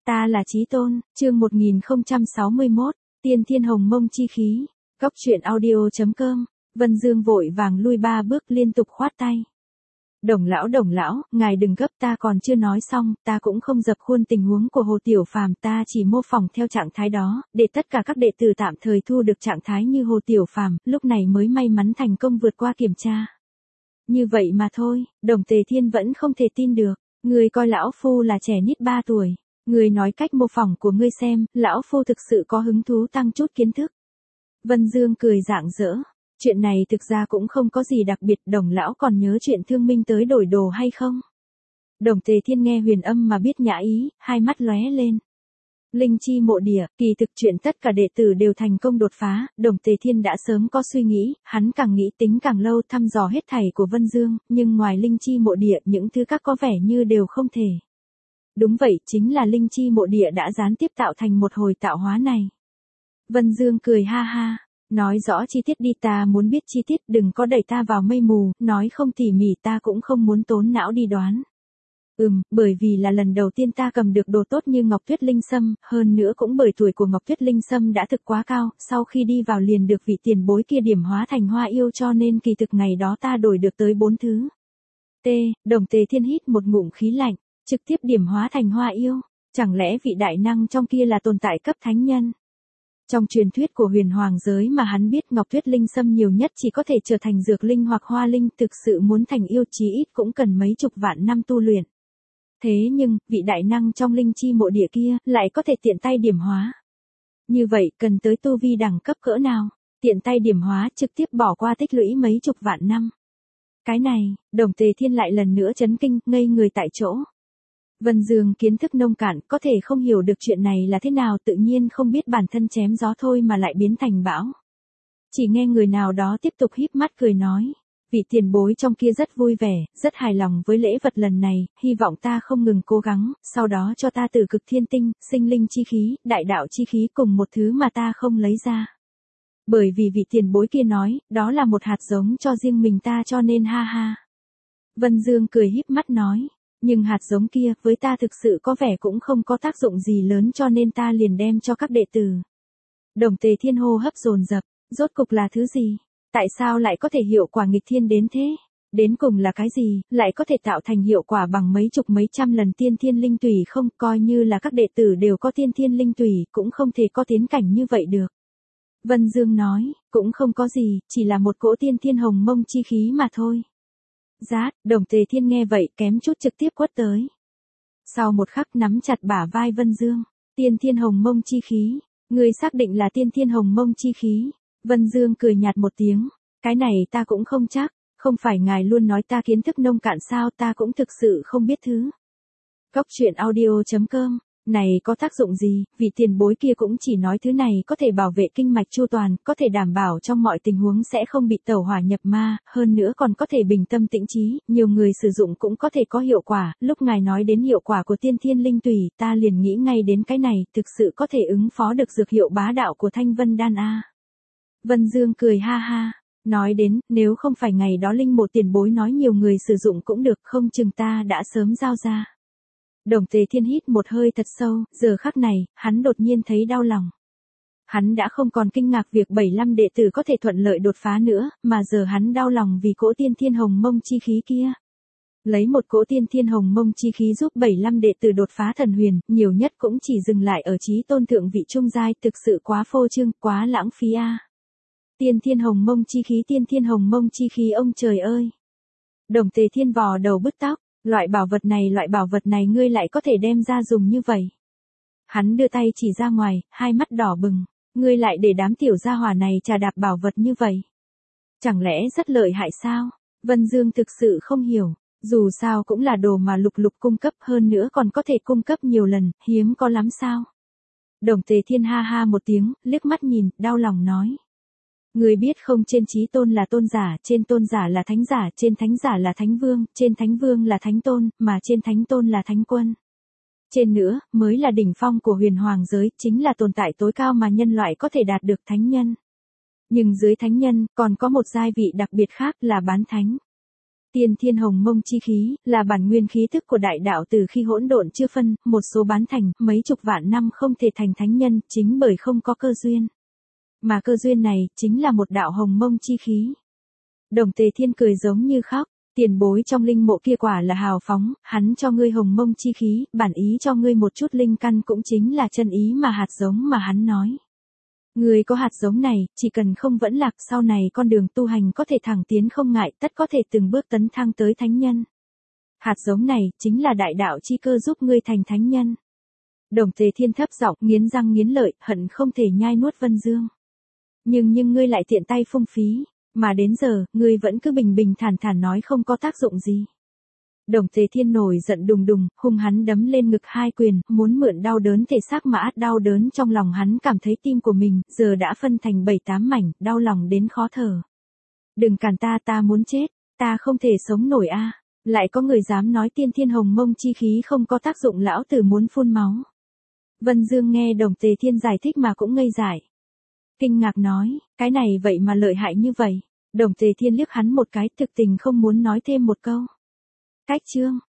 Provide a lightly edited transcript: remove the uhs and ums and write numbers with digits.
Ta là Chí Tôn, chương 1061, Tiên Thiên Hồng Mông Chi Khí. Góc truyện audio.com. Vân Dương vội vàng lui 3 bước liên tục khoát tay. Đồng lão, ngài đừng gấp, ta còn chưa nói xong, ta cũng không dập khuôn tình huống của Hồ Tiểu Phàm, ta chỉ mô phỏng theo trạng thái đó, để tất cả các đệ tử tạm thời thu được trạng thái như Hồ Tiểu Phàm, lúc này mới may mắn thành công vượt qua kiểm tra. Như vậy mà thôi, Đồng Tề Thiên vẫn không thể tin được, người coi lão phu là trẻ nít 3 tuổi. Người nói cách mô phỏng của ngươi xem, lão phu thực sự có hứng thú tăng chút kiến thức. Vân Dương cười rạng rỡ. Chuyện này thực ra cũng không có gì đặc biệt, Đồng lão còn nhớ chuyện Thương Minh tới đổi đồ hay không? Đồng Tề Thiên nghe huyền âm mà biết nhã ý, hai mắt lóe lên. Linh chi mộ địa, kỳ thực chuyện tất cả đệ tử đều thành công đột phá, Đồng Tề Thiên đã sớm có suy nghĩ, hắn càng nghĩ tính càng lâu, thăm dò hết thảy của Vân Dương, nhưng ngoài linh chi mộ địa những thứ khác có vẻ như đều không thể. Đúng vậy, chính là linh chi mộ địa đã gián tiếp tạo thành một hồi tạo hóa này. Vân Dương cười ha ha, nói rõ chi tiết đi, ta muốn biết chi tiết, đừng có đẩy ta vào mây mù, nói không tỉ mỉ ta cũng không muốn tốn não đi đoán. Bởi vì là lần đầu tiên ta cầm được đồ tốt như Ngọc Tuyết Linh Sâm, hơn nữa cũng bởi tuổi của Ngọc Tuyết Linh Sâm đã thực quá cao, sau khi đi vào liền được vị tiền bối kia điểm hóa thành hoa yêu, cho nên kỳ thực ngày đó ta đổi được tới 4 thứ. Đồng Tề Thiên hít một ngụm khí lạnh. Trực tiếp điểm hóa thành hoa yêu, chẳng lẽ vị đại năng trong kia là tồn tại cấp thánh nhân? Trong truyền thuyết của huyền hoàng giới mà hắn biết, Ngọc Tuyết Linh Sâm nhiều nhất chỉ có thể trở thành dược linh hoặc hoa linh, thực sự muốn thành yêu chí ít cũng cần mấy chục vạn năm tu luyện. Thế nhưng, vị đại năng trong linh chi mộ địa kia, lại có thể tiện tay điểm hóa. Như vậy, cần tới tu vi đẳng cấp cỡ nào? Tiện tay điểm hóa trực tiếp bỏ qua tích lũy mấy chục vạn năm. Cái này, Đồng Tề Thiên lại lần nữa chấn kinh, ngây người tại chỗ. Vân Dương kiến thức nông cạn, có thể không hiểu được chuyện này là thế nào, tự nhiên không biết bản thân chém gió thôi mà lại biến thành bão. Chỉ nghe người nào đó tiếp tục híp mắt cười nói, vị tiền bối trong kia rất vui vẻ, rất hài lòng với lễ vật lần này, hy vọng ta không ngừng cố gắng, sau đó cho ta Tử Cực Thiên Tinh, sinh linh chi khí, đại đạo chi khí cùng một thứ mà ta không lấy ra. Bởi vì vị tiền bối kia nói, đó là một hạt giống cho riêng mình ta, cho nên ha ha. Vân Dương cười híp mắt nói. Nhưng hạt giống kia với ta thực sự có vẻ cũng không có tác dụng gì lớn, cho nên ta liền đem cho các đệ tử. Đồng Tề Thiên hô hấp dồn dập, rốt cục là thứ gì? Tại sao lại có thể hiệu quả nghịch thiên đến thế? Đến cùng là cái gì, lại có thể tạo thành hiệu quả bằng mấy chục mấy trăm lần tiên thiên linh tùy không? Coi như là các đệ tử đều có tiên thiên linh tùy, cũng không thể có tiến cảnh như vậy được. Vân Dương nói, cũng không có gì, chỉ là một cỗ tiên thiên hồng mông chi khí mà thôi. Rát, Đồng Tề Thiên nghe vậy kém chút trực tiếp quất tới. Sau một khắc nắm chặt bả vai Vân Dương, tiên thiên hồng mông chi khí, người xác định là tiên thiên hồng mông chi khí. Vân Dương cười nhạt một tiếng, cái này ta cũng không chắc, không phải ngài luôn nói ta kiến thức nông cạn sao, ta cũng thực sự không biết thứ. Góc truyện audio.com. Này có tác dụng gì, vị tiền bối kia cũng chỉ nói thứ này có thể bảo vệ kinh mạch chu toàn, có thể đảm bảo trong mọi tình huống sẽ không bị tẩu hỏa nhập ma, hơn nữa còn có thể bình tâm tĩnh trí, nhiều người sử dụng cũng có thể có hiệu quả. Lúc ngài nói đến hiệu quả của tiên thiên linh tùy, ta liền nghĩ ngay đến cái này, thực sự có thể ứng phó được dược hiệu bá đạo của Thanh Vân Đan a. Vân Dương cười ha ha, nói đến, nếu không phải ngày đó linh một tiền bối nói nhiều người sử dụng cũng được, không chừng ta đã sớm giao ra. Đồng Tề Thiên hít một hơi thật sâu, giờ khắc này, hắn đột nhiên thấy đau lòng. Hắn đã không còn kinh ngạc việc 75 đệ tử có thể thuận lợi đột phá nữa, mà giờ hắn đau lòng vì cỗ tiên thiên hồng mông chi khí kia. Lấy một cỗ tiên thiên hồng mông chi khí giúp 75 đệ tử đột phá thần huyền, nhiều nhất cũng chỉ dừng lại ở Chí Tôn thượng vị trung giai, thực sự quá phô trương, quá lãng phí a. Tiên thiên hồng mông chi khí, tiên thiên hồng mông chi khí, ông trời ơi. Đồng Tề Thiên vò đầu bứt tóc. Loại bảo vật này ngươi lại có thể đem ra dùng như vậy. Hắn đưa tay chỉ ra ngoài, hai mắt đỏ bừng, ngươi lại để đám tiểu gia hỏa này trà đạp bảo vật như vậy. Chẳng lẽ rất lợi hại sao? Vân Dương thực sự không hiểu, dù sao cũng là đồ mà Lục Lục cung cấp, hơn nữa còn có thể cung cấp nhiều lần, hiếm có lắm sao? Đồng Tề Thiên ha ha một tiếng, liếc mắt nhìn, đau lòng nói. Người biết không, trên Chí Tôn là tôn giả, trên tôn giả là thánh giả, trên thánh giả là thánh vương, trên thánh vương là thánh tôn, mà trên thánh tôn là thánh quân. Trên nữa, mới là đỉnh phong của huyền hoàng giới, chính là tồn tại tối cao mà nhân loại có thể đạt được, thánh nhân. Nhưng dưới thánh nhân, còn có một giai vị đặc biệt khác là bán thánh. Tiên thiên hồng mông chi khí, là bản nguyên khí thức của đại đạo từ khi hỗn độn chưa phân, một số bán thành, mấy chục vạn năm không thể thành thánh nhân, chính bởi không có cơ duyên. Mà cơ duyên này, chính là một đạo hồng mông chi khí. Đồng Tề Thiên cười giống như khóc, tiền bối trong linh mộ kia quả là hào phóng, hắn cho ngươi hồng mông chi khí, bản ý cho ngươi một chút linh căn cũng chính là chân ý mà hạt giống mà hắn nói. Ngươi có hạt giống này, chỉ cần không vẫn lạc sau này con đường tu hành có thể thẳng tiến không ngại, tất có thể từng bước tấn thăng tới thánh nhân. Hạt giống này, chính là đại đạo chi cơ giúp ngươi thành thánh nhân. Đồng Tề Thiên thấp giọng, nghiến răng nghiến lợi, hận không thể nhai nuốt Vân Dương. Nhưng ngươi lại tiện tay phung phí, mà đến giờ, ngươi vẫn cứ bình bình thản thản nói không có tác dụng gì. Đồng Tề Thiên nổi giận đùng đùng, hung hắn đấm lên ngực hai quyền, muốn mượn đau đớn thể xác mà át đau đớn trong lòng hắn cảm thấy tim của mình, giờ đã phân thành 7-8 mảnh, đau lòng đến khó thở. Đừng cản ta muốn chết, ta không thể sống nổi a. Lại có người dám nói tiên thiên hồng mông chi khí không có tác dụng, lão tử muốn phun máu. Vân Dương nghe Đồng Tề Thiên giải thích mà cũng ngây dại. Kinh ngạc nói, cái này vậy mà lợi hại như vậy. Đồng Tề Thiên liếc hắn một cái, thực tình không muốn nói thêm một câu. Cách chương